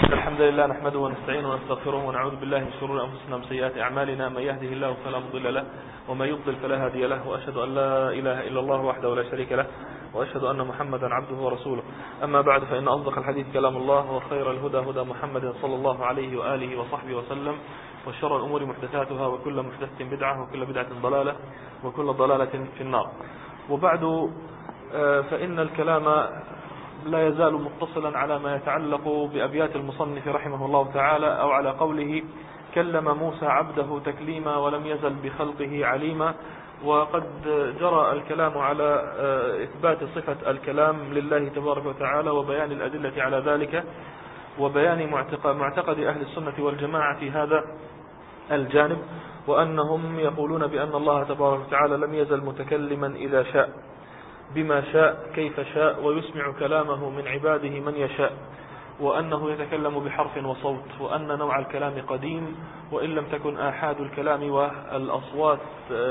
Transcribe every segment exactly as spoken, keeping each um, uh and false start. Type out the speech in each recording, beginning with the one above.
الحمد لله نحمده ونستعينه ونستغفره ونعوذ بالله من شرور أنفسنا ومن سيئات أعمالنا. من يهده الله فلا مضل له ومن يضلل فلا هادي له، وأشهد أن لا إله إلا الله وحده لا شريك له، وأشهد أن محمدا عبده ورسوله. أما بعد، فإن أصدق الحديث كلام الله، وخير الهدى هدى محمد صلى الله عليه وآله وصحبه وسلم، وشر الأمور محدثاتها، وكل محدثة بدعة، وكل بدعة ضلالة، وكل ضلالة في النار. وبعد، فإن الكلام لا يزال متصلا على ما يتعلق بأبيات المصنف رحمه الله تعالى، أو على قوله: كلم موسى عبده تكليما ولم يزل بخلقه عليما. وقد جرى الكلام على إثبات صفة الكلام لله تبارك وتعالى، وبيان الأدلة على ذلك، وبيان معتقد أهل السنة والجماعة في هذا الجانب، وأنهم يقولون بأن الله تبارك وتعالى لم يزل متكلما إذا شاء، بما شاء كيف شاء، ويسمع كلامه من عباده من يشاء، وأنه يتكلم بحرف وصوت، وأن نوع الكلام قديم، وإن لم تكن آحاد الكلام والأصوات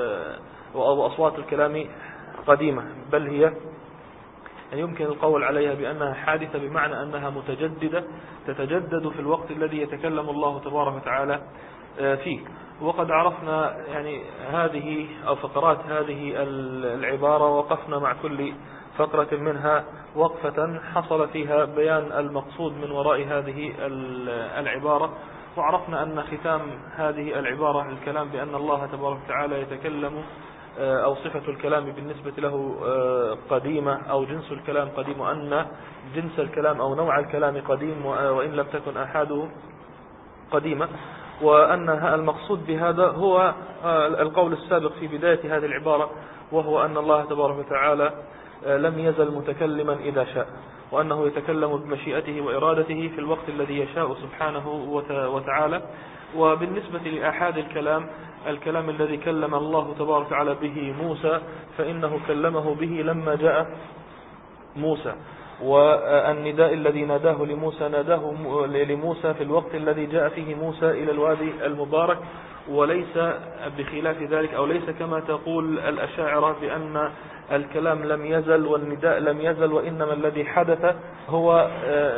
وأصوات الكلام قديمة، بل هي يمكن القول عليها بأنها حادثة، بمعنى أنها متجددة تتجدد في الوقت الذي يتكلم الله تبارك وتعالى فيه. وقد عرفنا يعني هذه أو فقرات هذه العبارة، وقفنا مع كل فقرة منها وقفة حصل فيها بيان المقصود من وراء هذه العبارة. وعرفنا أن ختام هذه العبارة الكلام بأن الله تبارك وتعالى يتكلم، أو صفة الكلام بالنسبة له قديمة، أو جنس الكلام قديم، وأن جنس الكلام أو نوع الكلام قديم، وإن لم تكن أحاده قديمة. وأن المقصود بهذا هو القول السابق في بداية هذه العبارة، وهو أن الله تبارك وتعالى لم يزل متكلما إذا شاء، وأنه يتكلم بمشيئته وإرادته في الوقت الذي يشاء سبحانه وتعالى. وبالنسبة لأحاد الكلام، الكلام الذي كلم الله تبارك وتعالى به موسى، فإنه كلمه به لما جاء موسى، والنداء الذي ناداه لموسى ناداه لموسى في الوقت الذي جاء فيه موسى إلى الوادي المبارك، وليس بخلاف ذلك، أو ليس كما تقول الأشاعرة بأن الكلام لم يزل والنداء لم يزل، وإنما الذي حدث هو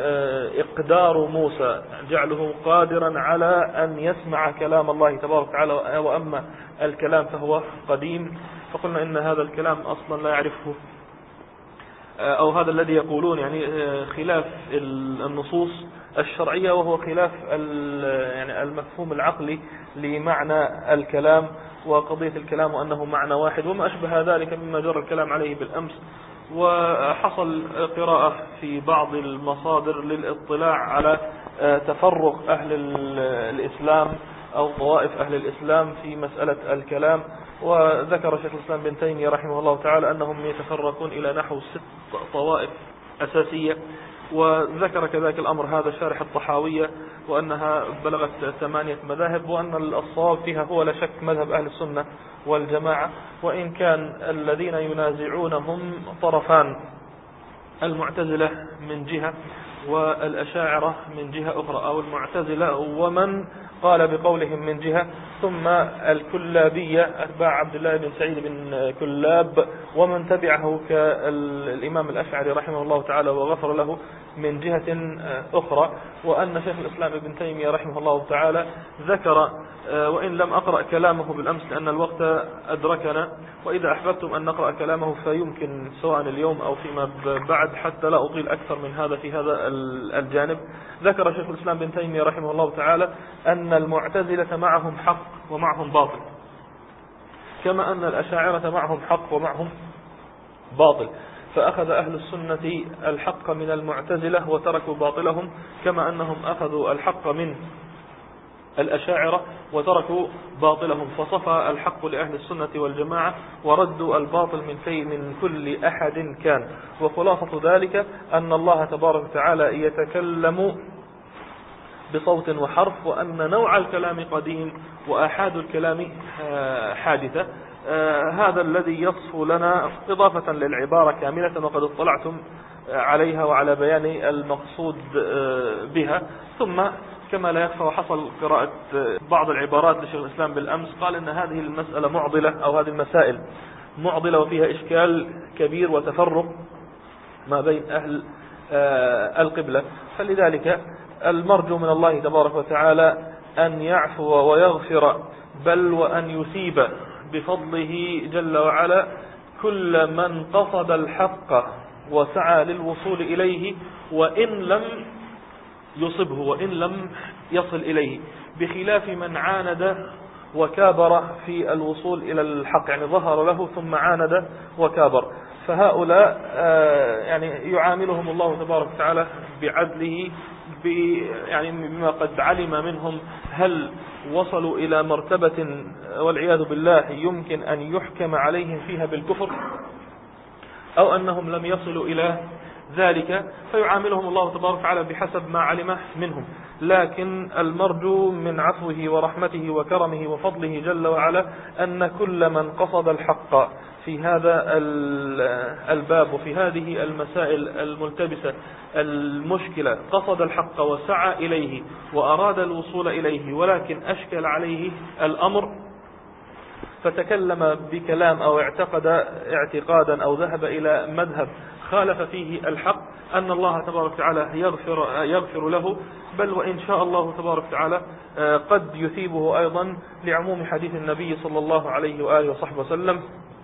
إقدار موسى، جعله قادرا على أن يسمع كلام الله تبارك وتعالى، وأما الكلام فهو قديم. فقلنا إن هذا الكلام أصلا لا يعرفه، أو هذا الذي يقولون يعني خلاف النصوص الشرعية، وهو خلاف يعني المفهوم العقلي لمعنى الكلام وقضية الكلام، وأنه معنى واحد، وما أشبه ذلك مما جرى الكلام عليه بالأمس. وحصل قراءة في بعض المصادر للاطلاع على تفرق أهل الإسلام أو طوائف أهل الإسلام في مسألة الكلام، وذكر شيخ الإسلام بن تيمية رحمه الله تعالى أنهم يتفرقون إلى نحو ست طوائف أساسية، وذكر كذلك الأمر هذا شارح الطحاوية، وأنها بلغت ثمانية مذاهب، وأن الصواب فيها هو لا شك مذهب أهل السنة والجماعة، وإن كان الذين ينازعونهم طرفان، المعتزلة من جهة والأشاعرة من جهة أخرى، أو المعتزلة ومن قال بقولهم من جهة، ثم الكلابية أتباع عبد الله بن سعيد بن كلاب ومن تبعه كالإمام الأشعري رحمه الله تعالى وغفر له من جهة أخرى. وأن شيخ الإسلام ابن تيمية رحمه الله تعالى ذكر، وإن لم أقرأ كلامه بالأمس لأن الوقت أدركنا، وإذا أحببتم أن نقرأ كلامه فيمكن سواء اليوم أو فيما بعد، حتى لا أطيل أكثر من هذا في هذا الجانب. ذكر شيخ الإسلام ابن تيمية رحمه الله تعالى أن المعتزلة معهم حق ومعهم باطل، كما أن الأشاعرة معهم حق ومعهم باطل، فأخذ أهل السنة الحق من المعتزلة وتركوا باطلهم، كما أنهم أخذوا الحق من الأشاعرة وتركوا باطلهم، فصفى الحق لأهل السنة والجماعة وردوا الباطل من في من كل أحد كان. وخلاصة ذلك أن الله تبارك وتعالى يتكلم بصوت وحرف، وأن نوع الكلام قديم وآحاد الكلام حادثة. هذا الذي يصف لنا إضافة للعبارة كاملة، وقد اطلعتم عليها وعلى بيان المقصود بها. ثم كما لا يخفى، وحصل قراءة بعض العبارات لشيخ الإسلام بالأمس، قال إن هذه المسألة معضلة، أو هذه المسائل معضلة وفيها إشكال كبير وتفرق ما بين أهل القبلة، فلذلك المرجو من الله تبارك وتعالى أن يعفو ويغفر، بل وأن يثيب بفضله جل وعلا كل من قصد الحق وسعى للوصول إليه وإن لم يصبه وإن لم يصل إليه، بخلاف من عاند وكابر في الوصول إلى الحق، يعني ظهر له ثم عاند وكابر. فهؤلاء يعني يعاملهم الله تبارك وتعالى بعدله، يعني بما قد علم منهم هل وصلوا إلى مرتبة والعياذ بالله يمكن أن يحكم عليهم فيها بالكفر، أو أنهم لم يصلوا إلى ذلك، فيعاملهم الله تبارك وتعالى بحسب ما علم منهم. لكن المرجو من عفوه ورحمته وكرمه وفضله جل وعلا أن كل من قصد الحق في هذا الباب وفي هذه المسائل الملتبسة المشكلة، قصد الحق وسعى إليه وأراد الوصول إليه، ولكن أشكل عليه الأمر فتكلم بكلام أو اعتقد اعتقادا أو ذهب إلى مذهب خالف فيه الحق، أن الله تبارك وتعالى يغفر, يغفر له، بل وإن شاء الله تبارك وتعالى قد يثيبه أيضا، لعموم حديث النبي صلى الله عليه وآله وصحبه وسلم: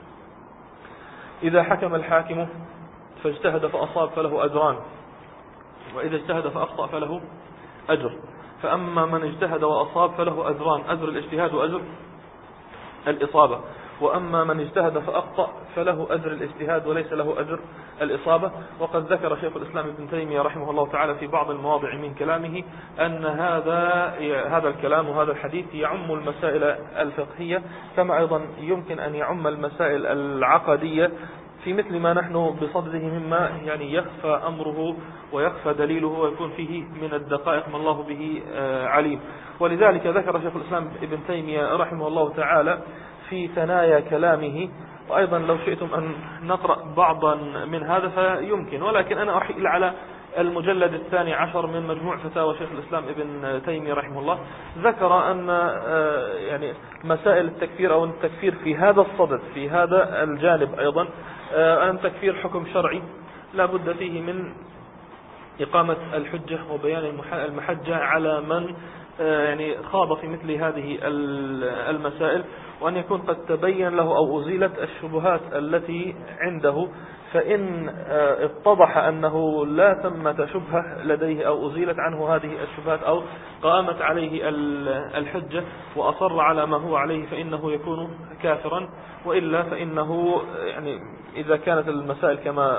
إذا حكم الحاكم فاجتهد فأصاب فله أجران، وإذا اجتهد فأخطأ فله أجر. فأما من اجتهد وأصاب فله أجران، أجر الاجتهاد وأجر الإصابة، وأما من اجتهد فأخطأ فله أجر الاجتهاد وليس له أجر الإصابة. وقد ذكر شيخ الإسلام ابن تيمية رحمه الله تعالى في بعض المواضع من كلامه أن هذا هذا الكلام وهذا الحديث يعم المسائل الفقهية، كما أيضا يمكن أن يعم المسائل العقدية، في مثل ما نحن بصدده مما يعني يخفى أمره ويخفى دليله ويكون فيه من الدقائق ما الله به عليم. ولذلك ذكر شيخ الإسلام ابن تيمية رحمه الله تعالى في ثنايا كلامه، وأيضا لو شئتم أن نقرأ بعضا من هذا فيمكن، ولكن أنا أحيل على المجلد الثاني عشر من مجموع فتاوى شيخ الإسلام ابن تيمية رحمه الله. ذكر أن يعني مسائل التكفير أو التكفير في هذا الصدد في هذا الجانب أيضا أن تكفير حكم شرعي لا بد فيه من إقامة الحجة وبيان المحجة على من يعني خاض في مثل هذه المسائل، وأن يكون قد تبين له أو أزيلت الشبهات التي عنده. فإن اتضح أنه لا ثمة شبهة لديه أو أزيلت عنه هذه الشبهات أو قامت عليه الحجة وأصر على ما هو عليه فإنه يكون كافرا، وإلا فإنه يعني إذا كانت المسائل كما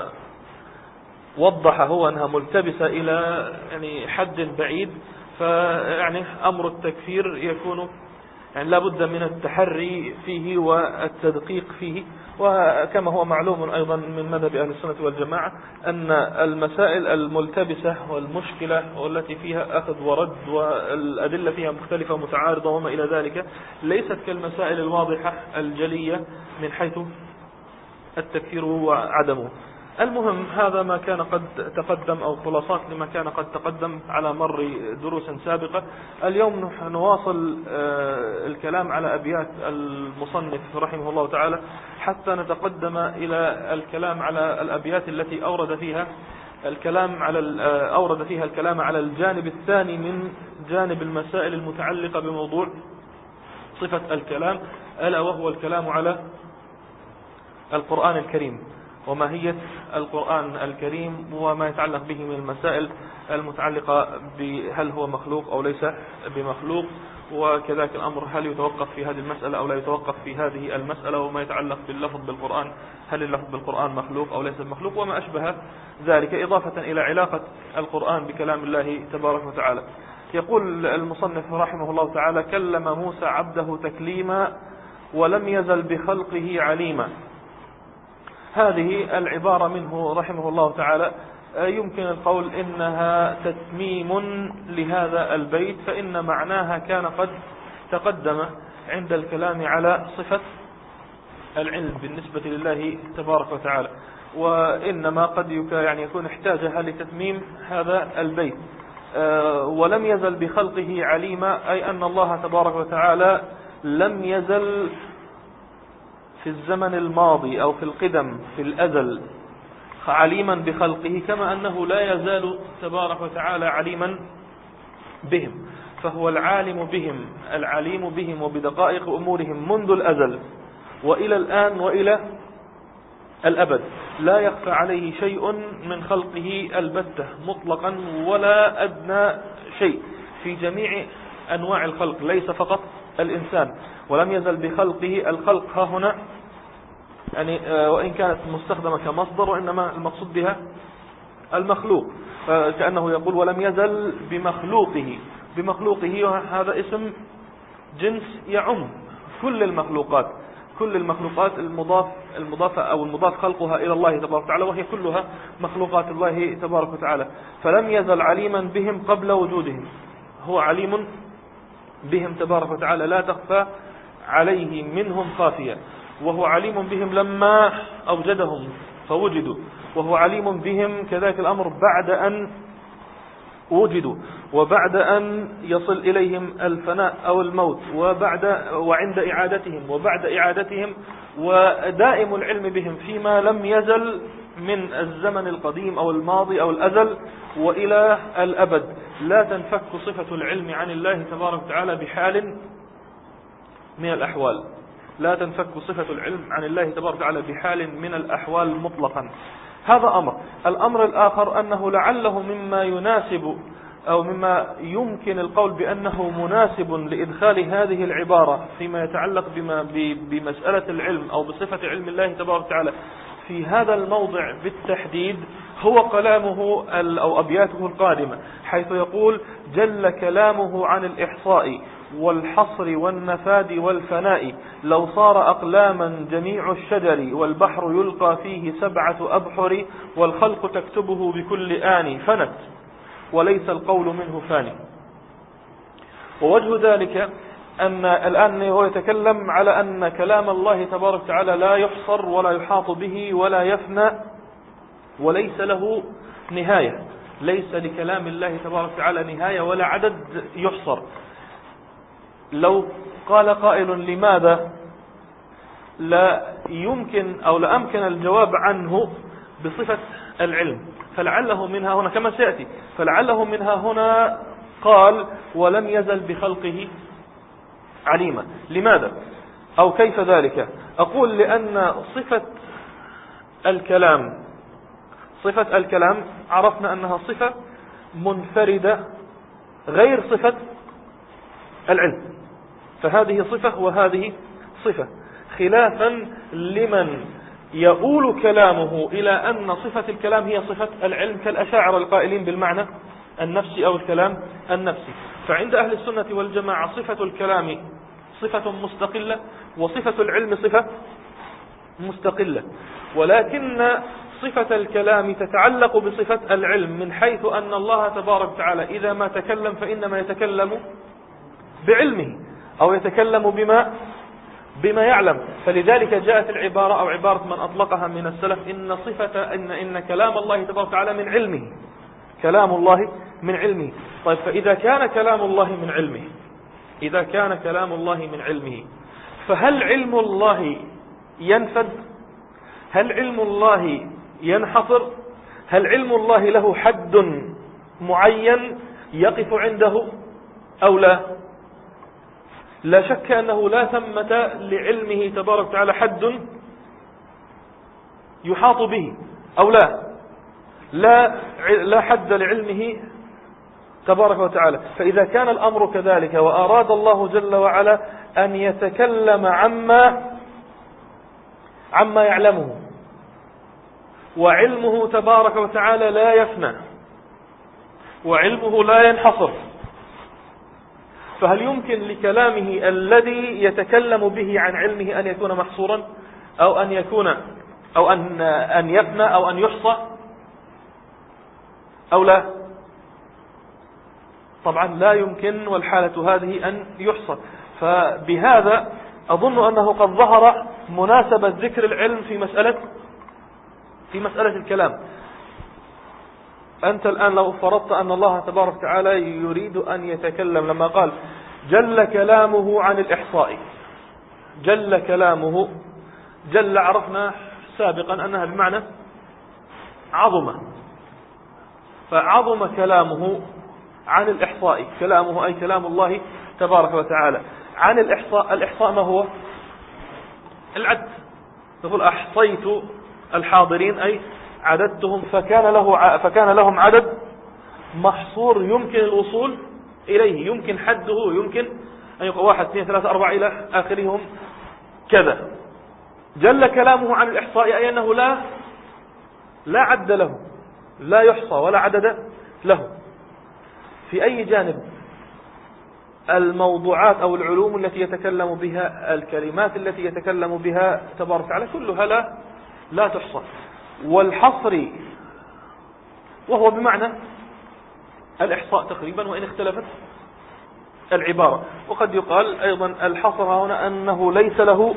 وضح هو أنها ملتبسة إلى يعني حد بعيد، فيعني أمر التكفير يكون يعني لا بد من التحري فيه والتدقيق فيه. وكما هو معلوم أيضا من مذهب أهل السنة والجماعة أن المسائل الملتبسة والمشكلة والتي فيها أخذ ورد والأدلة فيها مختلفة ومتعارضة وما إلى ذلك ليست كالمسائل الواضحة الجلية من حيث التكفير وعدمه. المهم هذا ما كان قد تقدم أو خلاصات لما كان قد تقدم على مر دروس سابقة. اليوم نواصل الكلام على أبيات المصنف رحمه الله تعالى حتى نتقدم إلى الكلام على الأبيات التي أورد فيها الكلام على أورد فيها الكلام على الجانب الثاني من جانب المسائل المتعلقة بموضوع صفة الكلام، ألا وهو الكلام على القرآن الكريم وماهية القرآن الكريم وما يتعلق به من المسائل المتعلقة بهل هو مخلوق أو ليس بمخلوق، وكذلك الأمر هل يتوقف في هذه المسألة أو لا يتوقف في هذه المسألة، وما يتعلق باللفظ بالقرآن هل اللفظ بالقرآن مخلوق أو ليس بمخلوق وما أشبه ذلك، إضافة إلى علاقة القرآن بكلام الله تبارك وتعالى. يقول المصنف رحمه الله تعالى: كلم موسى عبده تكليما ولم يزل بخلقه عليما. هذه العبارة منه رحمه الله تعالى يمكن القول إنها تتميم لهذا البيت، فإن معناها كان قد تقدم عند الكلام على صفة العلم بالنسبة لله تبارك وتعالى، وإنما قد يعني يكون احتاجها لتتميم هذا البيت. ولم يزل بخلقه عليما، أي أن الله تبارك وتعالى لم يزل في الزمن الماضي أو في القدم في الأزل عليما بخلقه، كما أنه لا يزال تبارك وتعالى عليما بهم، فهو العالم بهم العليم بهم وبدقائق أمورهم منذ الأزل وإلى الآن وإلى الأبد، لا يخفى عليه شيء من خلقه البتة مطلقا ولا أدنى شيء في جميع أنواع الخلق، ليس فقط الإنسان. ولم يزل بخلقه، الخلق ها هنا يعني وإن كانت مستخدمة كمصدر، وإنما المقصود بها المخلوق، كأنه يقول ولم يزل بمخلوقه. بمخلوقه هذا اسم جنس يعم كل المخلوقات، كل المخلوقات المضاف المضافة أو المضاف خلقها إلى الله تبارك وتعالى، وهي كلها مخلوقات الله تبارك وتعالى. فلم يزل عليما بهم قبل وجودهم، هو عليم بهم تبارك وتعالى لا تخفى عليه منهم خافية، وهو عليم بهم لما أوجدهم فوجدوا، وهو عليم بهم كذلك الأمر بعد أن وجدوا وبعد أن يصل إليهم الفناء أو الموت، وبعد وعند إعادتهم وبعد إعادتهم، ودائم العلم بهم فيما لم يزل من الزمن القديم أو الماضي أو الأزل وإلى الأبد. لا تنفك صفة العلم عن الله تبارك وتعالى بحال من الأحوال، لا تنفك صفة العلم عن الله تبارك وتعالى بحال من الأحوال مطلقا. هذا أمر. الأمر الآخر أنه لعله مما يناسب أو مما يمكن القول بأنه مناسب لإدخال هذه العبارة فيما يتعلق بما بمسألة العلم أو بصفة علم الله تبارك وتعالى في هذا الموضع بالتحديد، هو كلامه أو أبياته القادمة، حيث يقول جل كلامه عن الإحصاء والحصر والنفاد والفناء، لو صار أقلاما جميع الشجر والبحر يلقى فيه سبعة أبحر، والخلق تكتبه بكل آن فنت وليس القول منه فاني. ووجه ذلك أن الآن هو يتكلم على أن كلام الله تبارك وتعالى لا يحصر ولا يحاط به ولا يفنى وليس له نهاية، ليس لكلام الله تبارك وتعالى نهاية ولا عدد يحصر. لو قال قائل لماذا، لا يمكن أو لا أمكن الجواب عنه بصفة العلم، فلعله منها هنا كما سيأتي، فلعله منها هنا قال ولم يزل بخلقه عليما. لماذا أو كيف ذلك؟ أقول لأن صفة الكلام صفة الكلام عرفنا أنها صفة منفردة غير صفة العلم، فهذه صفة وهذه صفة، خلافا لمن يؤول كلامه إلى أن صفة الكلام هي صفة العلم كالأشاعرة القائلين بالمعنى النفسي أو الكلام النفسي. فعند أهل السنة والجماعة صفة الكلام صفة مستقلة وصفة العلم صفة مستقلة، ولكن صفة الكلام تتعلق بصفة العلم من حيث أن الله تبارك وتعالى إذا ما تكلم فإنما يتكلم بعلمه أو يتكلم بما بما يعلم. فلذلك جاءت العبارة أو عبارة من أطلقها من السلف إن صفة إن إن كلام الله تبارك وتعالى من علمه، كلام الله من علمه. طيب فإذا كان كلام الله من علمه إذا كان كلام الله من علمه فهل علم الله ينفد؟ هل علم الله ينحصر؟ هل علم الله له حد معين يقف عنده أو لا؟ لا شك أنه لا ثمة لعلمه تبارك وتعالى حد يحاط به أو لا لا لا حد لعلمه تبارك وتعالى. فإذا كان الأمر كذلك وأراد الله جل وعلا أن يتكلم عما عما يعلمه، وعلمه تبارك وتعالى لا يفنى وعلمه لا ينحصر، فهل يمكن لكلامه الذي يتكلم به عن علمه أن يكون محصورا أو أن يكون أو أن أن يفنى أو أن يحصى أو لا؟ طبعا لا يمكن، والحالة هذه أن يحصى. فبهذا أظن أنه قد ظهر مناسبة ذكر العلم في مسألة في مسألة الكلام. أنت الآن لو فرضت أن الله تبارك وتعالى يريد أن يتكلم، لما قال جل كلامه عن الإحصاء، جل كلامه، جل عرفنا سابقا أنها بمعنى عظمة، فعظم كلامه عن الإحصاء كلامه أي كلام الله تبارك وتعالى. عن الإحصاء، الإحصاء ما هو؟ العد. نقول أحصيت الحاضرين أي عددتهم، فكان له فكان لهم عدد محصور يمكن الوصول إليه، يمكن حده، يمكن أن يقول واحد اثنين ثلاثة أربعة إلى آخرهم كذا. جل كلامه عن الإحصاء أي أنه لا لا عد له، لا يحصى ولا عدد له. في أي جانب؟ الموضوعات أو العلوم التي يتكلم بها، الكلمات التي يتكلم بها تبارك وتعالى كلها لا لا تحصى. والحصر وهو بمعنى الإحصاء تقريبا، وإن اختلفت العبارة. وقد يقال أيضا الحصر هنا أنه ليس له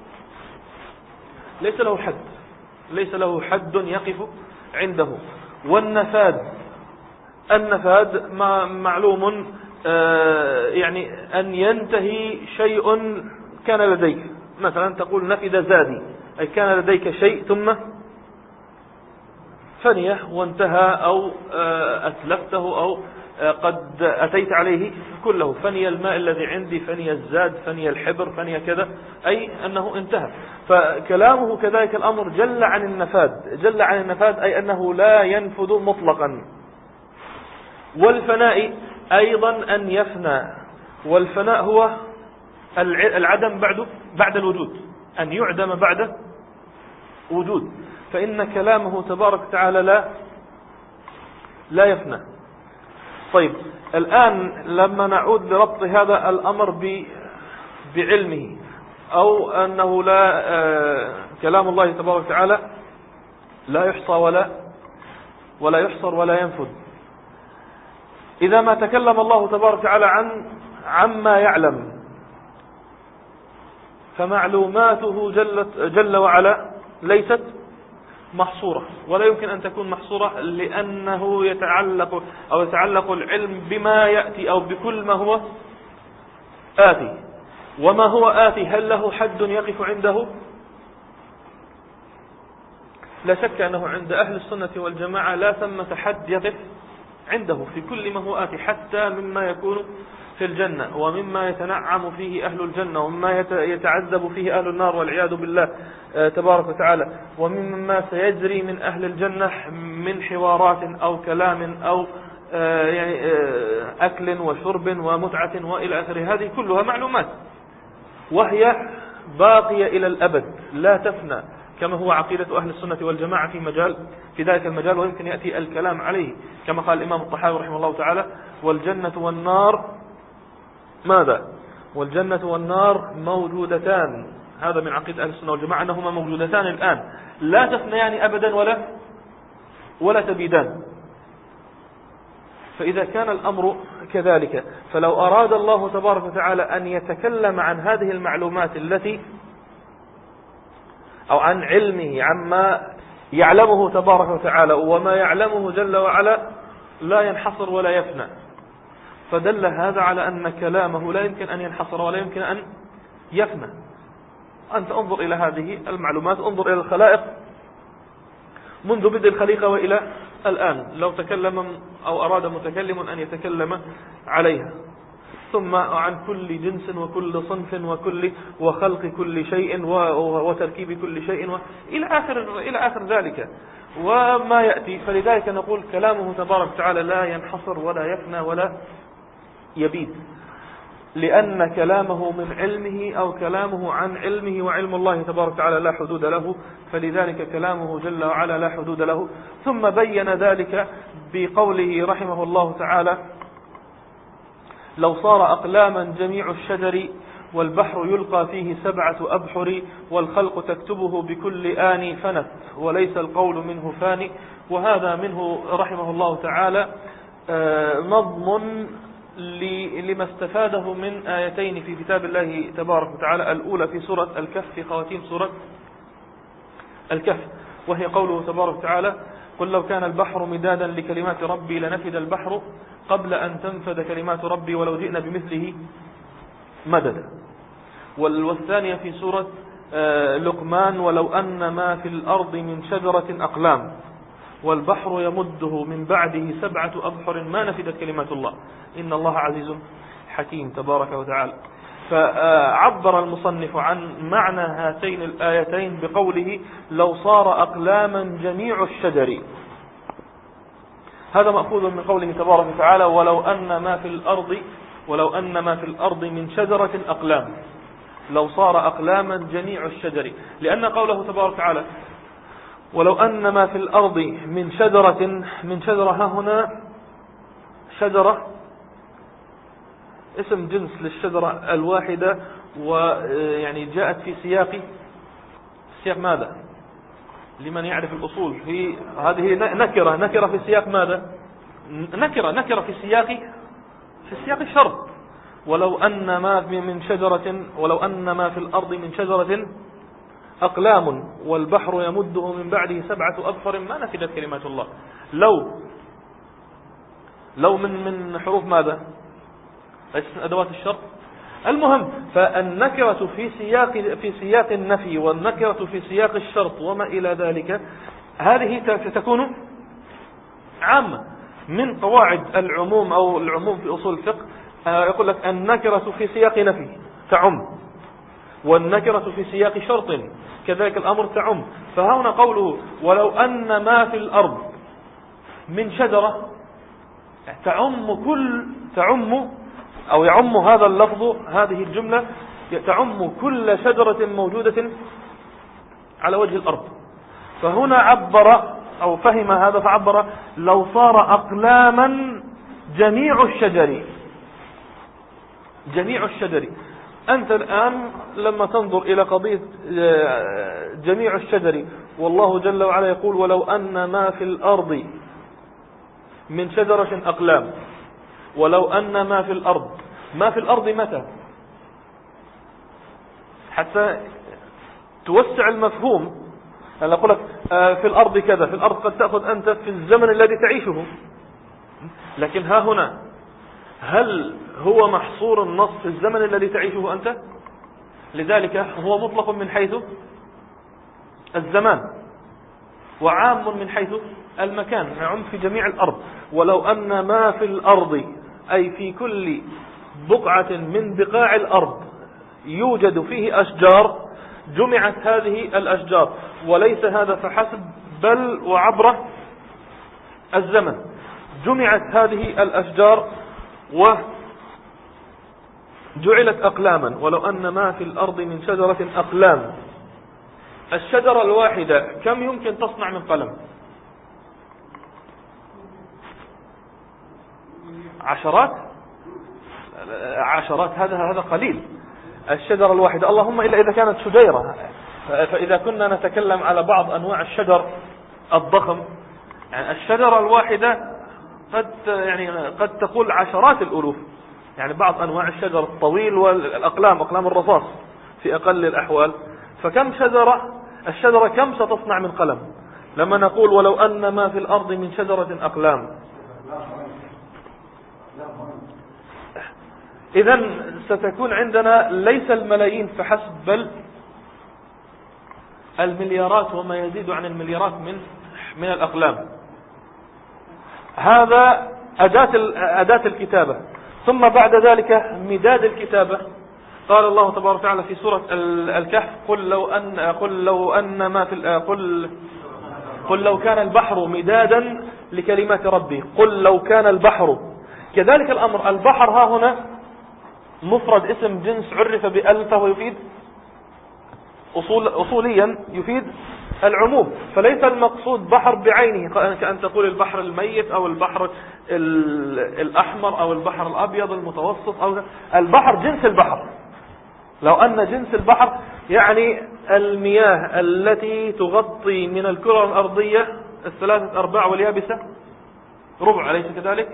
ليس له حد، ليس له حد يقف عنده. والنفاذ، النفاذ معلوم، يعني أن ينتهي شيء كان لديك، مثلا تقول نفذ زادي، أي كان لديك شيء ثم فنيه وانتهى، أو أتلفته، أو قد أتيت عليه كله. فني الماء الذي عندي، فني الزاد، فني الحبر، فني كذا، أي أنه انتهى. فكلامه كذلك الأمر جل عن النفاذ، جل عن النفاذ أي أنه لا ينفذ مطلقا. والفناء أيضا أن يفنى، والفناء هو العدم بعد بعد الوجود، أن يعدم بعد وجود. فإن كلامه تبارك وتعالى لا لا يفنى. طيب، الآن لما نعود لربط هذا الأمر بعلمه، أو أنه لا كلام الله تبارك وتعالى لا يحصى ولا ولا يحصر ولا ينفذ. إذا ما تكلم الله تبارك وتعالى عن عما يعلم، فمعلوماته جلت جل وعلا ليست محصورة، ولا يمكن أن تكون محصورة، لأنه يتعلق أو يتعلق العلم بما يأتي أو بكل ما هو آتي. وما هو آتي هل له حد يقف عنده؟ لا شك أنه عند أهل السنة والجماعة لا ثمة حد يقف عنده في كل ما هو آتي، حتى مما يكون في الجنة، ومما يتنعم فيه أهل الجنة، ومما يتعذب فيه أهل النار والعياذ بالله تبارك وتعالى، ومما سيجري من أهل الجنة من حوارات أو كلام أو يعني أكل وشرب ومتعة وإلى آخره. هذه كلها معلومات، وهي باقية إلى الأبد لا تفنى، كما هو عقيدة أهل السنة والجماعة في مجال في ذلك المجال، ويمكن يأتي الكلام عليه كما قال الإمام الطحاوي رحمه الله تعالى: والجنة والنار ماذا؟ والجنة والنار موجودتان. هذا من عقيدة أهل السنة والجماعة، أنهما موجودتان الآن لا تفنيان أبدا ولا ولا تبيدان. فإذا كان الأمر كذلك، فلو أراد الله تبارك وتعالى أن يتكلم عن هذه المعلومات التي أو عن علمه، عما يعلمه تبارك وتعالى، وما يعلمه جل وعلا لا ينحصر ولا يفنى، فدل هذا على أن كلامه لا يمكن أن ينحصر ولا يمكن أن يفنى. أنت انظر إلى هذه المعلومات، انظر إلى الخلائق منذ بدء الخليقة وإلى الآن، لو تكلم أو أراد متكلم أن يتكلم عليها، ثم عن كل جنس وكل صنف وكل وخلق كل شيء وتركيب كل شيء إلى آخر إلى آخر ذلك وما يأتي. فلذلك نقول كلامه تبارك وتعالى لا ينحصر ولا يفنى ولا يبيد، لأن كلامه من علمه أو كلامه عن علمه، وعلم الله تبارك وتعالى لا حدود له، فلذلك كلامه جل وعلا لا حدود له. ثم بين ذلك بقوله رحمه الله تعالى: لو صار أقلاما جميع الشجر والبحر يلقى فيه سبعة أبحر والخلق تكتبه بكل آن فنت وليس القول منه فاني. وهذا منه رحمه الله تعالى نظم لما استفاده من آيتين في كتاب الله تبارك وتعالى، الأولى في سورة الكهف، في خواتيم سورة الكهف، وهي قوله تبارك وتعالى: قل لو كان البحر مدادا لكلمات ربي لنفد البحر قبل أن تنفد كلمات ربي ولو جئنا بمثله مددا. والثانية في سورة لقمان: ولو أن ما في الأرض من شجرة أقلام والبحر يمده من بعده سبعة أبحر ما نفدت كلمات الله إن الله عزيز حكيم تبارك وتعالى. فعبر المصنف عن معنى هاتين الآيتين بقوله لو صار أقلاما جميع الشجر. هذا مأخوذ من قوله تبارك وتعالى ولو أن ما في الأرض ولو أن ما في الأرض من شجرة أقلام لو صار أقلاما جميع الشجر، لأن قوله تبارك وتعالى ولو أن ما في الأرض من شجرة من شجرة ها هنا شجرة اسم جنس للشجرة الواحدة، ويعني جاءت في سياق سياق ماذا؟ لمن يعرف الأصول في هذه نكرة نكرة في سياق ماذا؟ نكرة نكرة في سياق في سياق الشرط. ولو أن ما من شجرة ولو أن ما في الأرض من شجرة أقلام والبحر يمده من بعده سبعة أبحر ما نفدت كلمات الله. لو لو من من حروف ماذا؟ أدوات الشرط. المهم فالنكرة في سياق في سياق النفي والنكرة في سياق الشرط وما إلى ذلك هذه تكون عامة من قواعد العموم أو العموم في أصول الفقه. يقول لك النكرة في سياق نفي تعم، والنكرة في سياق شرط كذلك الأمر تعم. فهنا قوله ولو أن ما في الأرض من شجرة تعم كل تعم أو يعم هذا اللفظ هذه الجملة تعم كل شجرة موجودة على وجه الأرض. فهنا عبر أو فهم هذا فعبر لو صار أقلاما جميع الشجر جميع الشجر. أنت الآن لما تنظر إلى قضية جميع الشجر والله جل وعلا يقول ولو أن ما في الأرض من شجرة أقلام ولو أن ما في الأرض ما في الأرض متى حتى توسع المفهوم. أنا أقول لك في الأرض كذا في الأرض قد تأخذ أنت في الزمن الذي تعيشه، لكن ها هنا هل هو محصور النص في الزمن الذي تعيشه أنت؟ لذلك هو مطلق من حيث الزمان وعام من حيث المكان، يعم في جميع الأرض. ولو أن ما في الأرض أي في كل بقعة من بقاع الأرض يوجد فيه أشجار جمعت هذه الأشجار، وليس هذا فحسب بل وعبر الزمن جمعت هذه الأشجار وجعلت أقلاما. ولو أن ما في الأرض من شجرة أقلام، الشجرة الواحدة كم يمكن تصنع من قلم؟ عشرات عشرات هذا هذا قليل. الشجرة الواحدة اللهم إلا إذا كانت شجيرة، فإذا كنا نتكلم على بعض أنواع الشجر الضخم يعني الشجرة الواحدة قد يعني قد تقول عشرات الألوف. يعني بعض أنواع الشجر الطويل والأقلام أقلام الرصاص في أقل الأحوال. فكم شجرة الشجرة كم ستصنع من قلم لما نقول ولو أن ما في الأرض من شجرة أقلام؟ إذن ستكون عندنا ليس الملايين فحسب بل المليارات وما يزيد عن المليارات من من الأقلام. هذا أداة أداة الكتابة. ثم بعد ذلك مداد الكتابة قال الله تبارك وتعالى في سورة الكهف قل لو أن قل لو أن ما في قل قل لو كان البحر مدادا لكلمات ربي قل لو كان البحر. كذلك الأمر البحر ها هنا مفرد اسم جنس عرف بأل فهو يفيد أصول أصوليا يفيد العموم. فليس المقصود بحر بعينه كأن تقول البحر الميت أو البحر الأحمر أو البحر الأبيض المتوسط أو البحر جنس البحر. لو أن جنس البحر يعني المياه التي تغطي من الكرة الأرضية الثلاثة أرباع واليابسة ربع أليس كذلك؟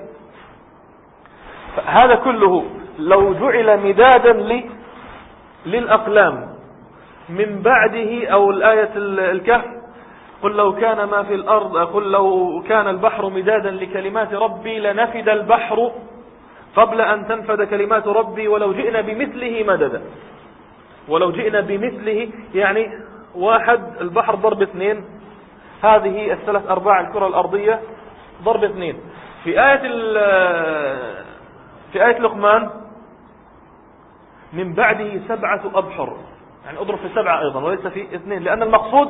هذا كله لو جعل مدادا لي للأقلام من بعده أو الآية الكهف قل لو كان ما في الأرض قل لو كان البحر مدادا لكلمات ربي لنفد البحر قبل أن تنفد كلمات ربي ولو جئنا بمثله مددا. ولو جئنا بمثله يعني واحد البحر ضرب اثنين هذه الثلاث أرباع الكرة الأرضية ضرب اثنين. في آية في آية لقمان من بعده سبعة أبحر، يعني اضرب في سبعة أيضا وليس في اثنين، لأن المقصود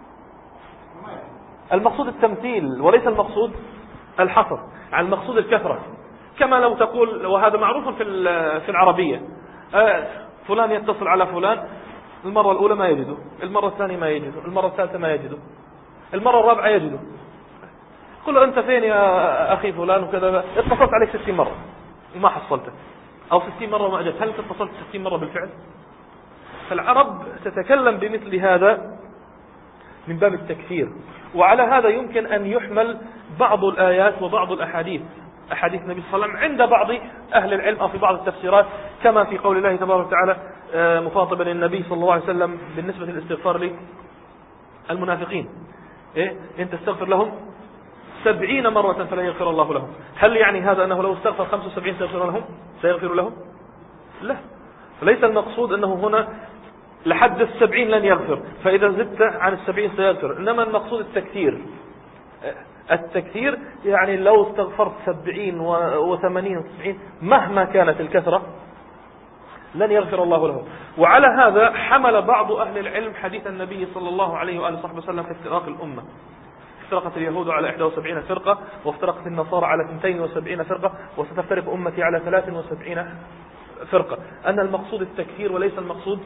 المقصود التمثيل وليس المقصود الحصر، يعني المقصود الكثرة. كما لو تقول، وهذا معروف في في العربية، فلان يتصل على فلان، المرة الأولى ما يجده، المرة الثانية ما يجده، المرة الثالثة ما يجده، المرة الرابعة يجده. قل له أنت فين يا أخي فلان وكذا، اتصلت عليك ستين مرة وما حصلتك، أو ستين مرة ما أجت، هل اتصلت ستين مرة بالفعل؟ فالعرب تتكلم بمثل هذا من باب التكثير. وعلى هذا يمكن أن يحمل بعض الآيات وبعض الأحاديث، أحاديث النبي صلى الله عليه وسلم، عند بعض أهل العلم أو في بعض التفسيرات، كما في قول الله تبارك وتعالى مخاطبا النبي صلى الله عليه وسلم بالنسبة للاستغفار للمنافقين، إيه؟ إن تستغفر لهم سبعين مرة فلن يغفر الله لهم. هل يعني هذا أنه لو استغفر خمسة وسبعين سيغفر لهم سيغفر لهم؟ لا، فليس المقصود أنه هنا لحد السبعين لن يغفر، فإذا زدت عن السبعين سيغفر، إنما المقصود التكثير. التكثير يعني لو استغفرت سبعين وثمانين وتسعين مهما كانت الكثرة لن يغفر الله له. وعلى هذا حمل بعض أهل العلم حديث النبي صلى الله عليه وآله وصحبه وسلم في افتراق الأمة. افترقت اليهود على إحدى وسبعين فرقة، وافترقت النصارى على اثنتين وسبعين فرقة، وستفترق أمتي على ثلاث وسبعين فرقة. أن المقصود التكثير وليس المقصود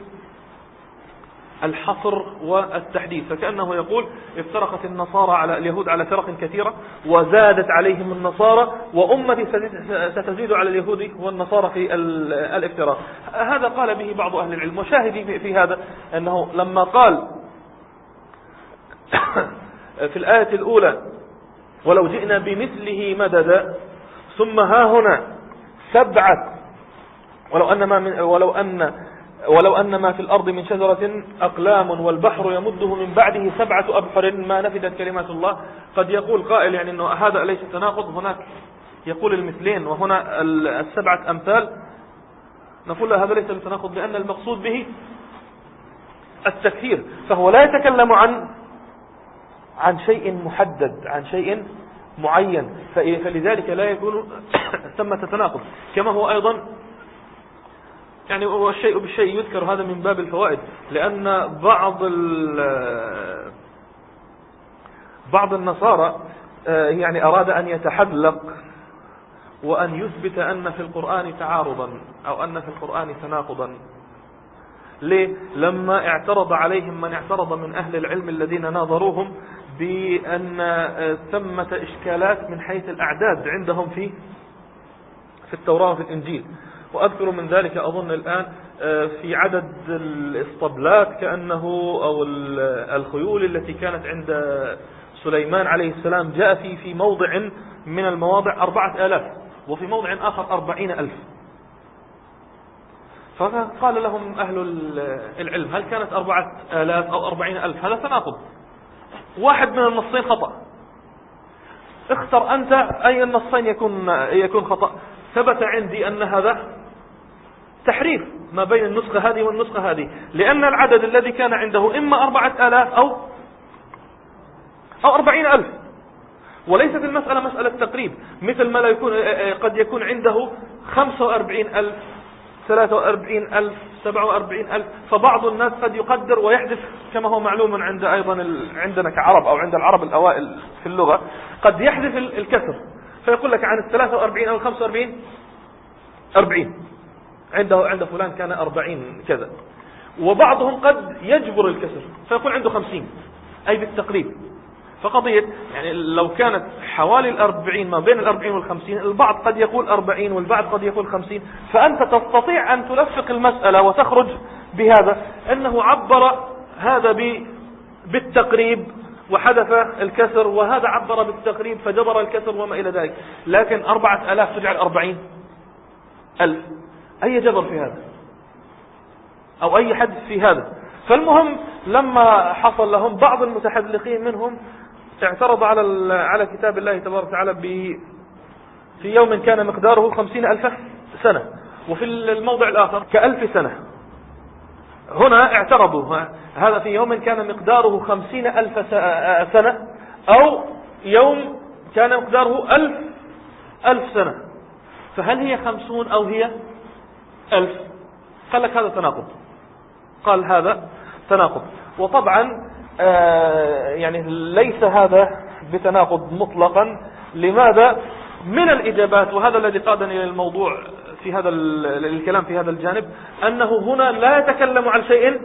الحصر والتحديد. فكأنه يقول افترقت النصارى على اليهود على فرق كثيرة، وزادت عليهم النصارى، وأمتي ستزيد على اليهود والنصارى في الافتراق. هذا قال به بعض أهل العلم. وشاهدي في هذا أنه لما قال في الآية الأولى ولو جئنا بمثله مددا، ثم ها هنا سبعة ولو أن ما من ولو أن ولو أن ما في الأرض من شجرة أقلام والبحر يمده من بعده سبعة أبحر ما نفدت كلمات الله. قد يقول قائل يعني أنه هذا ليس تناقض، هناك يقول المثلين وهنا السبعة أمثال. نقول له هذا ليس تناقض، لأن المقصود به التكثير، فهو لا يتكلم عن عن شيء محدد، عن شيء معين، فلذلك لا يكون ثمة تناقض. كما هو أيضا يعني هو الشيء بالشيء يذكر، هذا من باب الفوائد، لأن بعض بعض النصارى يعني أراد أن يتحلق وأن يثبت أن في القرآن تعارضا أو أن في القرآن تناقضا. ليه؟ لما اعترض عليهم من اعترض من أهل العلم الذين ناظروهم بأن ثمة إشكالات من حيث الأعداد عندهم في في التوراة وفي الإنجيل. وأذكر من ذلك أظن الآن في عدد الإسطبلات كأنه أو الخيول التي كانت عند سليمان عليه السلام، جاء في في موضع من المواضع أربعة آلاف، وفي موضع آخر أربعين ألف. فقال لهم أهل العلم هل كانت أربعة آلاف أو أربعين ألف؟ هذا تناقض، واحد من النصين خطأ، اختر أنت أي النصين يكون يكون خطأ. ثبت عندي أن هذا تحريف ما بين النسخة هذه والنسخة هذه، لأن العدد الذي كان عنده إما أربعة آلاف أو أو أربعين ألف، وليست المسألة مسألة تقريب، مثل ما لا يكون قد يكون عنده خمسة وأربعين ألف، ثلاثة وأربعين ألف، سبعة وأربعين ألف. فبعض الناس قد يقدر ويحدث كما هو معلوم عند أيضا عندنا كعرب أو عند العرب الأوائل في اللغة، قد يحدث الكسر فيقول لك عن الثلاثة وأربعين أو الخمسة وأربعين أربعين، عنده عند فلان كان أربعين كذا. وبعضهم قد يجبر الكسر فيقول عنده خمسين، أي بالتقريب. فقضية يعني لو كانت حوالي الأربعين، ما بين الأربعين والخمسين، البعض قد يقول أربعين والبعض قد يقول خمسين، فأنت تستطيع أن تلفق المسألة وتخرج بهذا أنه عبر هذا بالتقريب وحدث الكسر، وهذا عبر بالتقريب فجبر الكسر وما إلى ذلك. لكن أربعة آلاف تجعل أربعين ألف، أي جبر في هذا أو أي حدث في هذا؟ فالمهم لما حصل لهم بعض المتحذلقين منهم اعترض على على كتاب الله تبارك وتعالى في يوم كان مقداره خمسين ألف سنة، وفي الموضع الآخر كألف سنة. هنا اعترضوا، هذا في يوم كان مقداره خمسين ألف سنة أو يوم كان مقداره ألف ألف سنة، فهل هي خمسون أو هي ألف؟ قال لك هذا تناقض، قال هذا تناقض. وطبعا آه يعني ليس هذا بتناقض مطلقا. لماذا؟ من الإجابات، وهذا الذي قادني إلى الموضوع في هذا الكلام في هذا الجانب، أنه هنا لا يتكلم عن شيء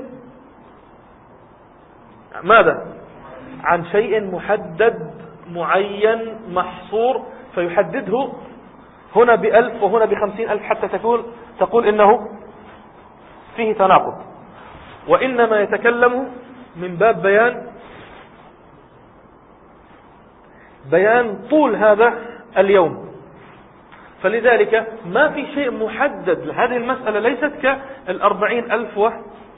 ماذا؟ عن شيء محدد معين محصور، فيحدده هنا بألف وهنا بخمسين ألف حتى تقول تقول إنه فيه تناقض، وإنما يتكلم من باب بيان بيان طول هذا اليوم. فلذلك ما في شيء محدد. هذه المسألة ليست كالأربعين ألف و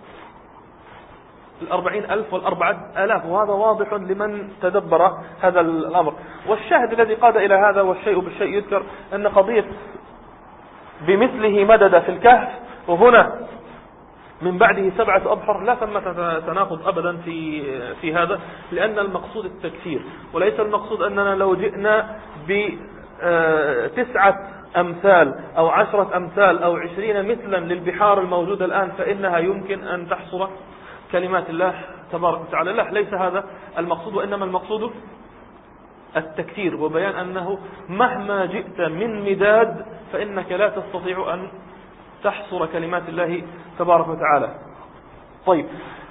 الأربعين ألف والأربعة آلاف، وهذا واضح لمن تدبر هذا الأمر. والشاهد الذي قاد إلى هذا، والشيء بالشيء يذكر، أن قضية بمثله مدد في الكهف وهنا من بعده سبعة أبحر لا ثمة تناقض أبدا في في هذا، لأن المقصود التكثير، وليس المقصود أننا لو جئنا بتسعة أمثال أو عشرة أمثال أو عشرين مثلا للبحار الموجودة الآن فإنها يمكن أن تحصر كلمات الله تبارك وتعالى. لا، ليس هذا المقصود، وإنما المقصود التكثير، وبيان أنه مهما جئت من مداد فإنك لا تستطيع أن تحصر كلمات الله تبارك وتعالى. طيب،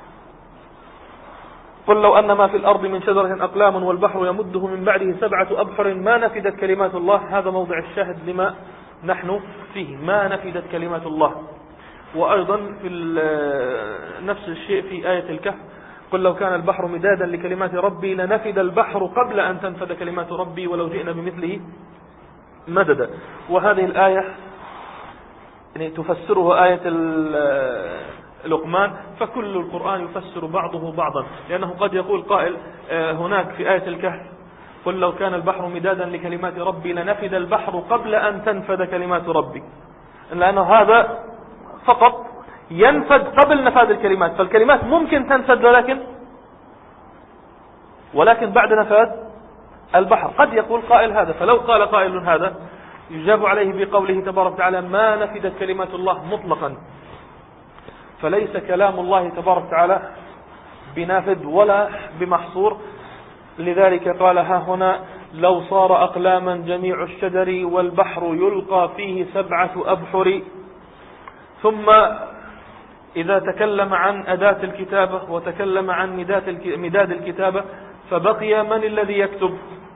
قل لو أن ما في الأرض من شجرة أقلام والبحر يمده من بعده سبعة أبحر ما نفدت كلمات الله. هذا موضع الشاهد لما نحن فيه، ما نفدت كلمات الله. وأيضا في نفس الشيء في آية الكهف، قل لو كان البحر مدادا لكلمات ربي لنفد البحر قبل أن تنفد كلمات ربي ولو جئنا بمثله مددا. وهذه الآية يعني تفسره آية لقمان، فكل القرآن يفسر بعضه بعضا، لأنه قد يقول قائل هناك في آية الكهف قل لو كان البحر مدادا لكلمات ربي لنفد البحر قبل أن تنفد كلمات ربي، لأنه هذا فقط ينفد قبل نفاذ الكلمات، فالكلمات ممكن تنفد ولكن ولكن بعد نفاذ البحر. قد يقول قائل هذا، فلو قال قائل هذا يجاب عليه بقوله تبارك وتعالى ما نفدت كلمات الله مطلقا، فليس كلام الله تبارك وتعالى بنافذ ولا بمحصور. لذلك قال ها هنا لو صار أقلاما جميع الشجر والبحر يلقى فيه سبعة أبحر. ثم إذا تكلم عن أداة الكتابة وتكلم عن مداد الكتابة، فبقي من الذي يكتب؟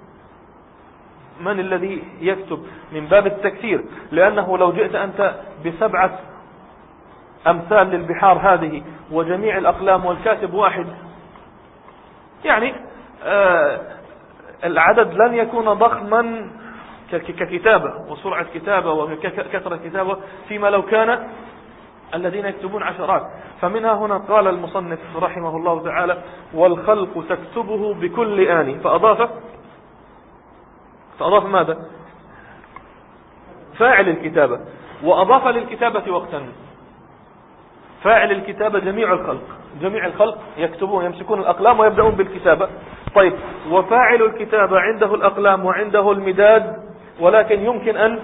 من الذي يكتب من باب التكثير، لأنه لو جئت أنت بسبعة أمثال للبحار هذه وجميع الأقلام والكاتب واحد، يعني آه العدد لن يكون ضخما ككتابة وسرعة كتابة وكثرة كتابة، فيما لو كان الذين يكتبون عشرات. فمنها هنا قال المصنف رحمه الله تعالى والخلق تكتبه بكل آن، فأضاف فأضاف ماذا؟ فاعل الكتابة، وأضاف للكتابة وقتا. فاعل الكتابة جميع الخلق، جميع الخلق يكتبون يمسكون الأقلام ويبدأون بالكتابة. طيب، وفاعل الكتابة عنده الأقلام وعنده المداد، ولكن يمكن أن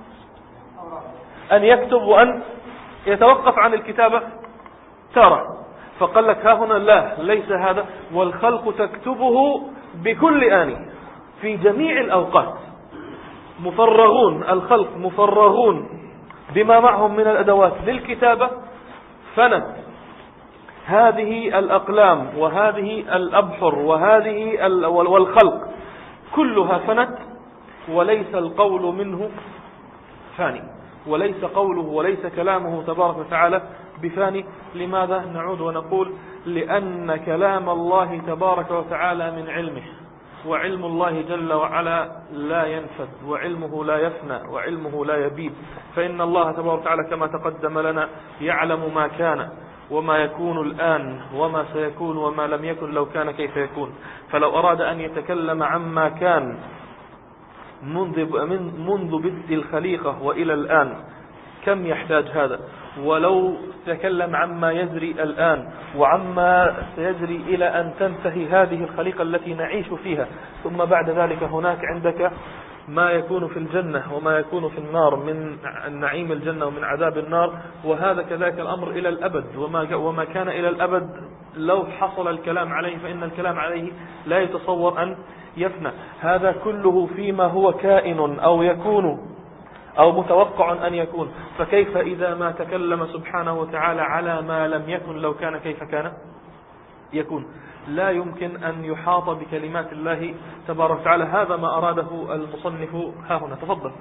أن يكتب وأن يتوقف عن الكتابة تارة. فقال لك ها هنا لا، ليس هذا، والخلق تكتبه بكل آن في جميع الأوقات، مفرغون، الخلق مفرغون بما معهم من الأدوات للكتابة. فنت هذه الأقلام وهذه الأبحر وهذه والخلق كلها فنت، وليس القول منه فاني، وليس قوله وليس كلامه تبارك وتعالى بفاني. لماذا؟ نعود ونقول لأن كلام الله تبارك وتعالى من علمه، وعلم الله جل وعلا لا ينفد، وعلمه لا يفنى، وعلمه لا يبيد. فإن الله تبارك وتعالى كما تقدم لنا يعلم ما كان وما يكون الآن وما سيكون وما لم يكن لو كان كيف يكون. فلو أراد أن يتكلم عما كان منذ منذ بدء الخليقة وإلى الآن كم يحتاج هذا؟ ولو تكلم عما يجري الآن وعما سيجري إلى أن تنتهي هذه الخليقة التي نعيش فيها، ثم بعد ذلك هناك عندك ما يكون في الجنة وما يكون في النار من نعيم الجنة ومن عذاب النار، وهذا كذلك الأمر إلى الأبد، وما وما كان إلى الأبد لو حصل الكلام عليه فإن الكلام عليه لا يتصور أن يفنى. هذا كله فيما هو كائن أو يكون أو متوقع أن يكون، فكيف إذا ما تكلم سبحانه وتعالى على ما لم يكن لو كان كيف كان يكون؟ لا يمكن أن يحاط بكلمات الله تبارك وتعالى. هذا ما أراده المصنف ها هنا. تفضل.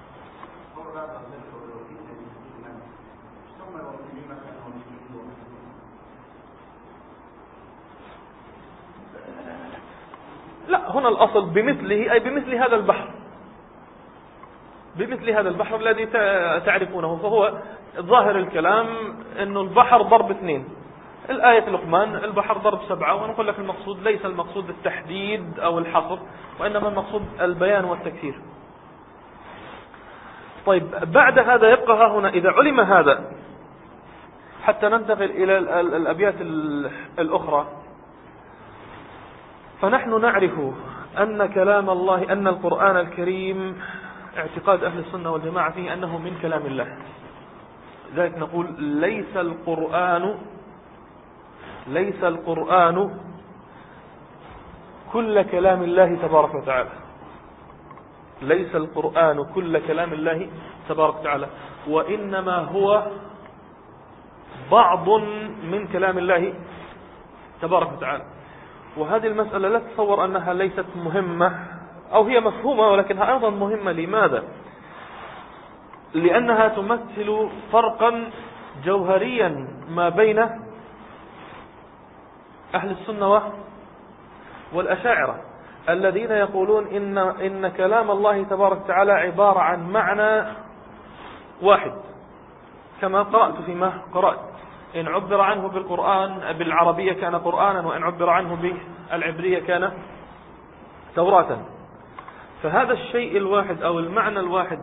لا، هنا الأصل بمثله، أي بمثل هذا البحر، بمثل هذا البحر الذي تعرفونه. فهو ظاهر الكلام أنه البحر ضرب اثنين، الآية لقمان البحر ضرب سبعة، ونقول لك المقصود ليس المقصود التحديد أو الحصر، وإنما المقصود البيان والتكثير. طيب، بعد هذا يبقى ها هنا إذا علم هذا حتى ننتقل إلى الأبيات الأخرى، فنحن نعرف أن كلام الله، أن القرآن الكريم اعتقاد أهل السنة والجماعة فيه أنه من كلام الله. لذلك نقول ليس القرآن ليس القرآن كل كلام الله تبارك وتعالى، ليس القرآن كل كلام الله تبارك وتعالى، وإنما هو بعض من كلام الله تبارك وتعالى. وهذه المسألة لا تتصور أنها ليست مهمة، أو هي مفهومة ولكنها أيضا مهمة. لماذا؟ لأنها تمثل فرقا جوهريا ما بين أهل السنة والأشاعرة الذين يقولون إن, إن كلام الله تبارك وتعالى عبارة عن معنى واحد، كما قرأت فيما قرأت: إن عبر عنه بالقرآن بالعربية كان قرآنا، وإن عبر عنه بالعبرية كان توراة. فهذا الشيء الواحد أو المعنى الواحد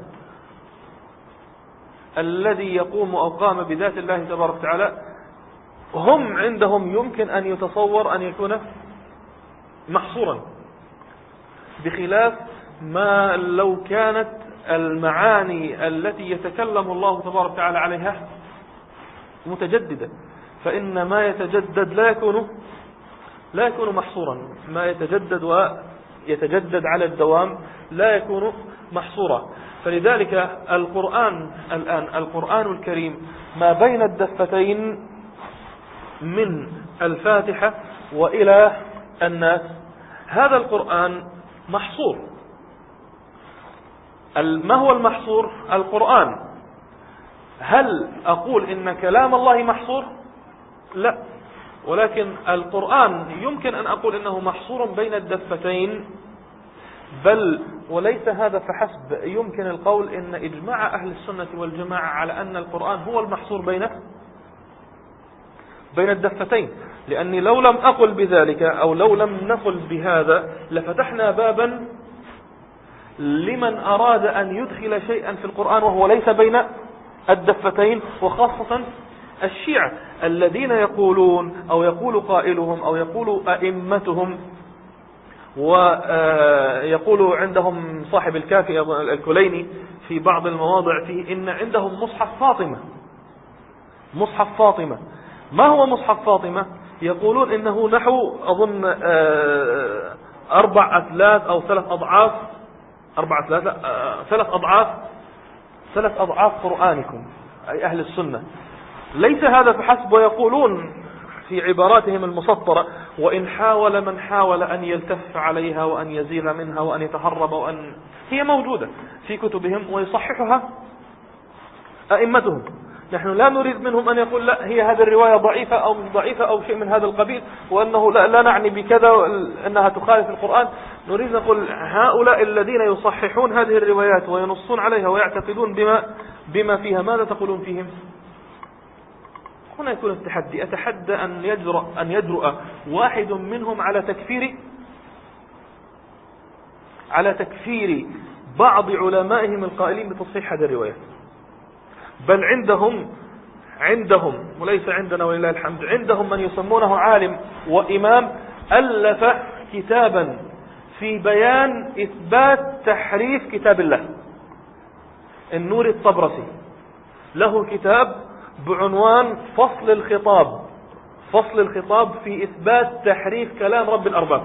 الذي يقوم أو قام بذات الله تبارك وتعالى، هم عندهم يمكن أن يتصور أن يكون محصورا، بخلاف ما لو كانت المعاني التي يتكلم الله تبارك وتعالى عليها متجددة، فإن ما يتجدد لا يكون لا يكون محصورا، ما يتجدد ويتجدد على الدوام لا يكون محصورا. فلذلك القرآن الآن القرآن الكريم ما بين الدفتين من الفاتحة وإلى الناس، هذا القرآن محصور. ما هو المحصور؟ القرآن. هل أقول إن كلام الله محصور؟ لا، ولكن القرآن يمكن أن أقول إنه محصور بين الدفتين، بل وليس هذا فحسب، يمكن القول إن إجماع أهل السنة والجماعة على أن القرآن هو المحصور بين بين الدفتين. لأني لو لم أقل بذلك أو لو لم نقل بهذا لفتحنا بابا لمن أراد أن يدخل شيئا في القرآن وهو ليس بين الدفتين، وخاصة الشيعة الذين يقولون أو يقول قائلهم أو يقول أئمتهم، ويقول عندهم صاحب الكافي الكليني في بعض المواضع فيه إن عندهم مصحف فاطمة. مصحف فاطمة ما هو مصحف فاطمة؟ يقولون إنه نحو أظن أربع أثلاث أو ثلاث أضعاف أربع أثلاث لا ثلاث أضعاف ثلاث أضعاف قرآنكم، أي أهل السنة. ليس هذا فحسب، ويقولون في عباراتهم المسطرة: وإن حاول من حاول أن يلتف عليها وأن يزيل منها وأن يتهرب وأن هي موجودة في كتبهم ويصححها أئمتهم. نحن لا نريد منهم أن يقول لا هي هذه الرواية ضعيفة أو مش ضعيفة أو شيء من هذا القبيل، وأنه لا, لا نعني بكذا أنها تخالف القرآن. نريد نقول هؤلاء الذين يصححون هذه الروايات وينصون عليها ويعتقدون بما, بما فيها، ماذا تقولون فيهم؟ هنا يكون التحدي. أتحدى أن يجرؤ, أن يجرؤ واحد منهم على تكفير على تكفير بعض علمائهم القائلين بتصحيح هذه الروايات. بل عندهم عندهم وليس عندنا ولله الحمد، عندهم من يسمونه عالم وإمام ألف كتابا في بيان إثبات تحريف كتاب الله. النور الطبرسي له كتاب بعنوان فصل الخطاب، فصل الخطاب في إثبات تحريف كلام رب الأرباب،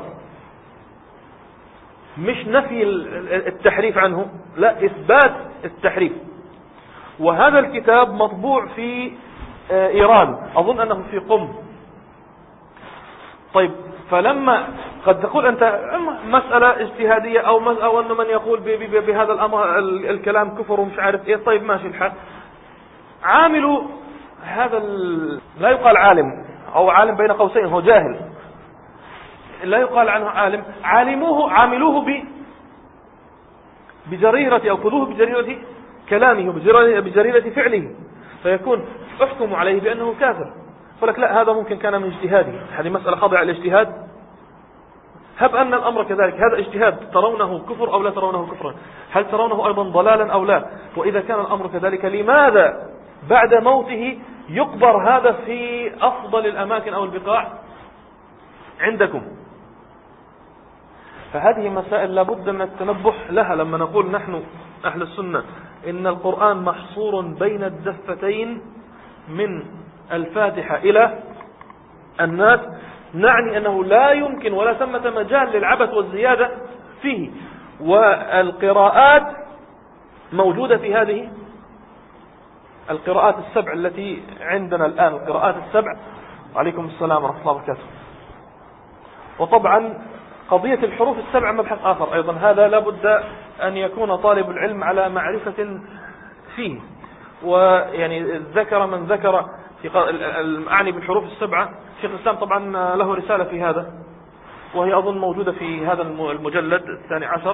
مش نفي التحريف عنه، لا إثبات التحريف. وهذا الكتاب مطبوع في إيران، أظن أنه في قم. طيب، فلما قد تقول أنت مسألة اجتهادية أو أو أنه من يقول بهذا الأمر الكلام كفر ومش عارف إيه، طيب ماشي الحال. عامل هذا لا يقال عالم أو عالم بين قوسين، هو جاهل، لا يقال عنه عالم. عالموه عاملوه ب بجريرة أو خذوه بجريرة كلامه بجريرة فعله، فيكون احكم عليه بأنه كافر. فلك لا، هذا ممكن كان من اجتهادي، هذه مسألة خاضعة للاجتهاد. هب أن الأمر كذلك، هذا اجتهاد، ترونه كفر أو لا ترونه كفرا، هل ترونه أيضا ضلالا أو لا؟ وإذا كان الأمر كذلك، لماذا بعد موته يقبر هذا في أفضل الأماكن أو البقاع عندكم؟ فهذه مسائل لابد من التنبه لها. لما نقول نحن أهل السنة إن القرآن محصور بين الدفتين من الفاتحة إلى الناس، نعني أنه لا يمكن ولا ثمة مجال للعبث والزيادة فيه. والقراءات موجودة في هذه القراءات السبع التي عندنا الآن، القراءات السبع. وعليكم السلام ورحمة الله وبركاته. وطبعا قضية الحروف السبع مبحث آخر أيضا، هذا لابد أن يكون طالب العلم على معرفة فيه. ويعني ذكر من ذكر في المعني بالحروف السبعة، شيخ الإسلام طبعا له رسالة في هذا، وهي أظن موجودة في هذا المجلد الثاني عشر،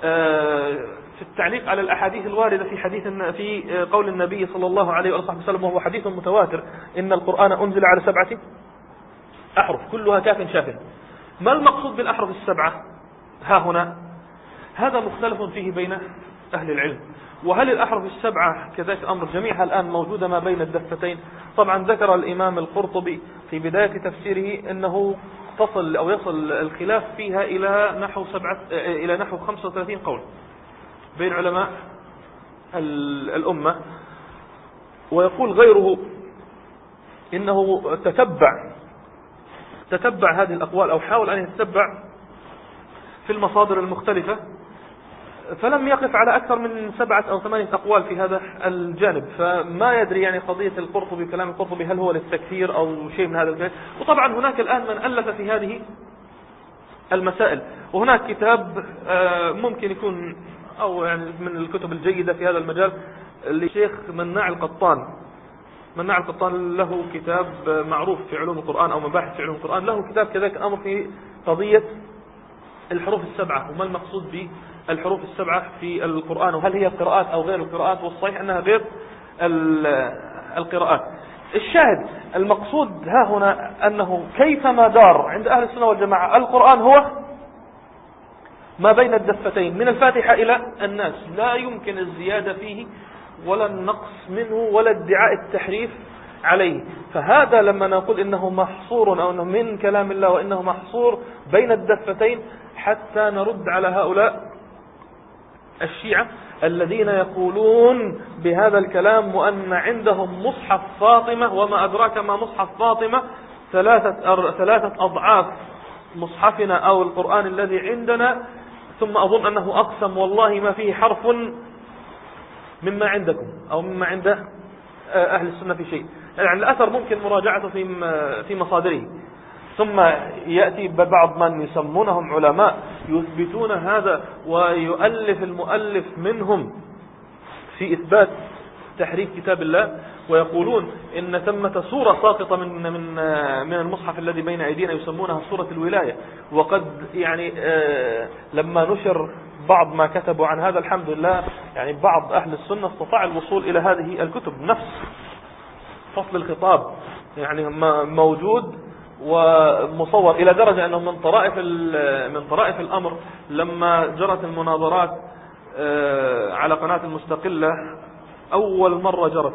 في التعليق على الأحاديث الواردة في حديث في قول النبي صلى الله عليه وسلم، وهو حديث متواتر: إن القرآن أنزل على سبعة أحرف كلها كاف شاف. ما المقصود بالأحرف السبعة ها هنا؟ هذا مختلف فيه بين أهل العلم. وهل الأحرف السبعة كذلك أمر جميعها الآن موجودة ما بين الدفتين؟ طبعا ذكر الإمام القرطبي في بداية تفسيره أنه تصل أو يصل الخلاف فيها إلى نحو سبعة إلى نحو خمسة وثلاثين قول بين علماء الأمة. ويقول غيره إنه تتبع تتبع هذه الأقوال أو حاول أن يتتبع في المصادر المختلفة، فلم يقف على أكثر من سبعة أو ثمانية أقوال في هذا الجانب. فما يدري يعني قضية القرطبي، كلام القرطبي، هل هو للتكثير أو شيء من هذا الكلام. وطبعا هناك الآن من ألف في هذه المسائل. وهناك كتاب ممكن يكون أو يعني من الكتب الجيدة في هذا المجال لشيخ مناع القطان. مناع القطان له كتاب معروف في علوم القرآن أو مباحث في علوم القرآن، له كتاب كذلك أمر في قضية الحروف السبعة وما المقصود بالحروف السبعة في القرآن، وهل هي القراءات أو غير القراءات. والصحيح أنها غير القراءات. الشاهد المقصود ها هنا أنه كيفما دار عند أهل السنة والجماعة القرآن هو ما بين الدفتين من الفاتحة إلى الناس، لا يمكن الزيادة فيه ولا النقص منه ولا ادعاء التحريف عليه. فهذا لما نقول إنه محصور أو إنه من كلام الله وإنه محصور بين الدفتين، حتى نرد على هؤلاء الشيعة الذين يقولون بهذا الكلام وأن عندهم مصحف فاطمة، وما أدراك ما مصحف فاطمة، ثلاثة ثلاثة أضعاف مصحفنا أو القرآن الذي عندنا. ثم أظن أنه أقسم والله ما فيه حرف مما عندكم أو مما عند أهل السنة في شيء. يعني الأثر ممكن مراجعته في في مصادره. ثم يأتي بعض من يسمونهم علماء يثبتون هذا، ويؤلف المؤلف منهم في إثبات تحريف كتاب الله، ويقولون إن ثمة سورة ساقطة من من من المصحف الذي بين أيدينا يسمونها سورة الولاية. وقد يعني لما نشر بعض ما كتبوا عن هذا الحمد لله، يعني بعض أهل السنة استطاع الوصول إلى هذه الكتب، نفس فصل الخطاب يعني موجود ومصور، إلى درجة أنه من طرائف من طرائف الأمر لما جرت المناظرات على قناة المستقلة أول مرة جرت.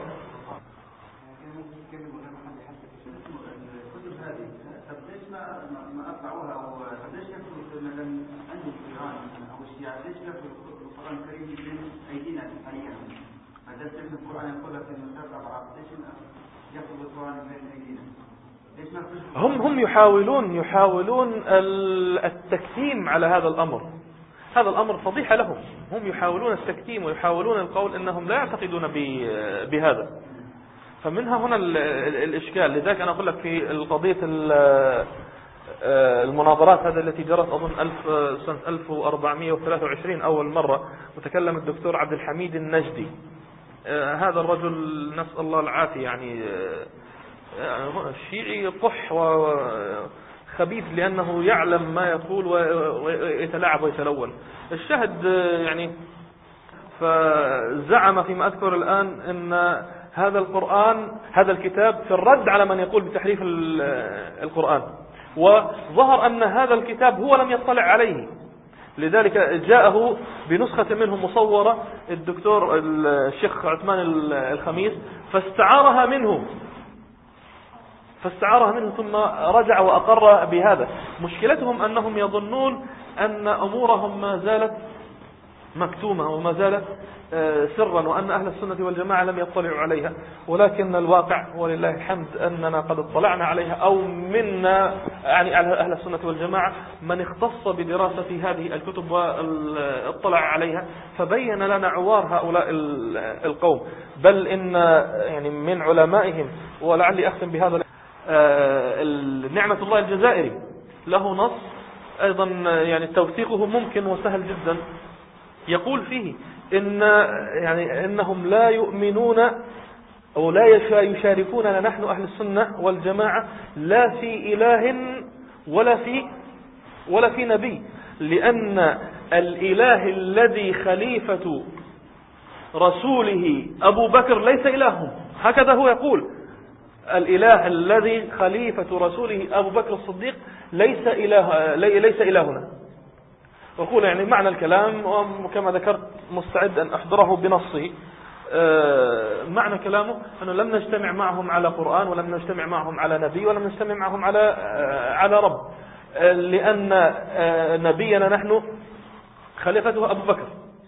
هم هم يحاولون يحاولون التكتيم على هذا الأمر. هذا الأمر فضيحة لهم. هم يحاولون التكتيم ويحاولون القول إنهم لا يعتقدون بهذا. فمنها هنا الإشكال. لذلك أنا أقول لك في القضية المناظرات هذا التي جرت أظن سنة ألف وأربعمائة وثلاثة وعشرين أول مرة، وتكلم الدكتور عبد الحميد النجدي. هذا الرجل نسأل الله العافية، يعني الشيعي قح وخبيث لأنه يعلم ما يقول ويتلاعب ويتلون. الشاهد يعني فزعم فيما أذكر الآن أن هذا القرآن هذا الكتاب في الرد على من يقول بتحريف القرآن، وظهر أن هذا الكتاب هو لم يطلع عليه، لذلك جاءه بنسخة منه مصورة الدكتور الشيخ عثمان الخميس فاستعارها منه فاستعارها منه ثم رجع وأقر بهذا. مشكلتهم أنهم يظنون أن أمورهم ما زالت مكتومة وما زالت سرا، وأن أهل السنة والجماعة لم يطلعوا عليها، ولكن الواقع ولله الحمد أننا قد اطلعنا عليها، أو منا يعني أهل السنة والجماعة من اختص بدراسة هذه الكتب واطلع عليها، فبين لنا عوار هؤلاء القوم. بل إن يعني من علمائهم، ولعلي أختم بهذا، نعمة الله الجزائري له نص أيضا يعني توثيقه ممكن وسهل جدا، يقول فيه إن يعني إنهم لا يؤمنون أو لا يشاركوننا نحن أهل السنة والجماعة لا في إله ولا في ولا في نبي، لأن الإله الذي خليفة رسوله أبو بكر ليس إلههم. هكذا هو يقول، الإله الذي خليفة رسوله أبو بكر الصديق ليس إله ليس إلهنا. وقول يعني معنى الكلام، وكما ذكرت مستعد أن أحضره بنصه. معنى كلامه أنه لم نجتمع معهم على قرآن، ولم نجتمع معهم على نبي، ولم نجتمع معهم على على رب، لأن نبينا نحن خليفته أبو بكر،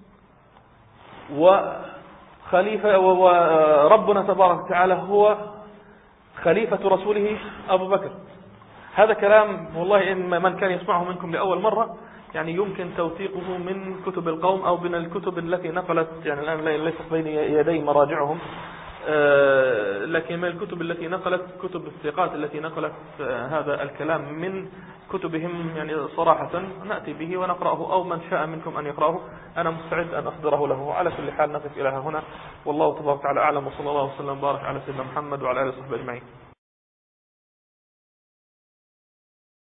وخليفة وربنا تبارك وتعالى هو خليفة رسوله أبو بكر. هذا كلام والله إن من كان يسمعه منكم لأول مرة يعني يمكن توثيقه من كتب القوم أو من الكتب التي نقلت، يعني الآن ليست بين يدي مراجعهم، لكن من الكتب التي نقلت، كتب الثقات التي نقلت هذا الكلام من كتبهم يعني صراحة نأتي به ونقرأه، أو من شاء منكم أن يقرأه أنا مستعد أن أحضره له. على كل حال نقف إلى هنا، والله تبارك وتعالى أعلم، وصلى الله وسلم وبارك على سيدنا محمد وعلى آله وصحبه أجمعين.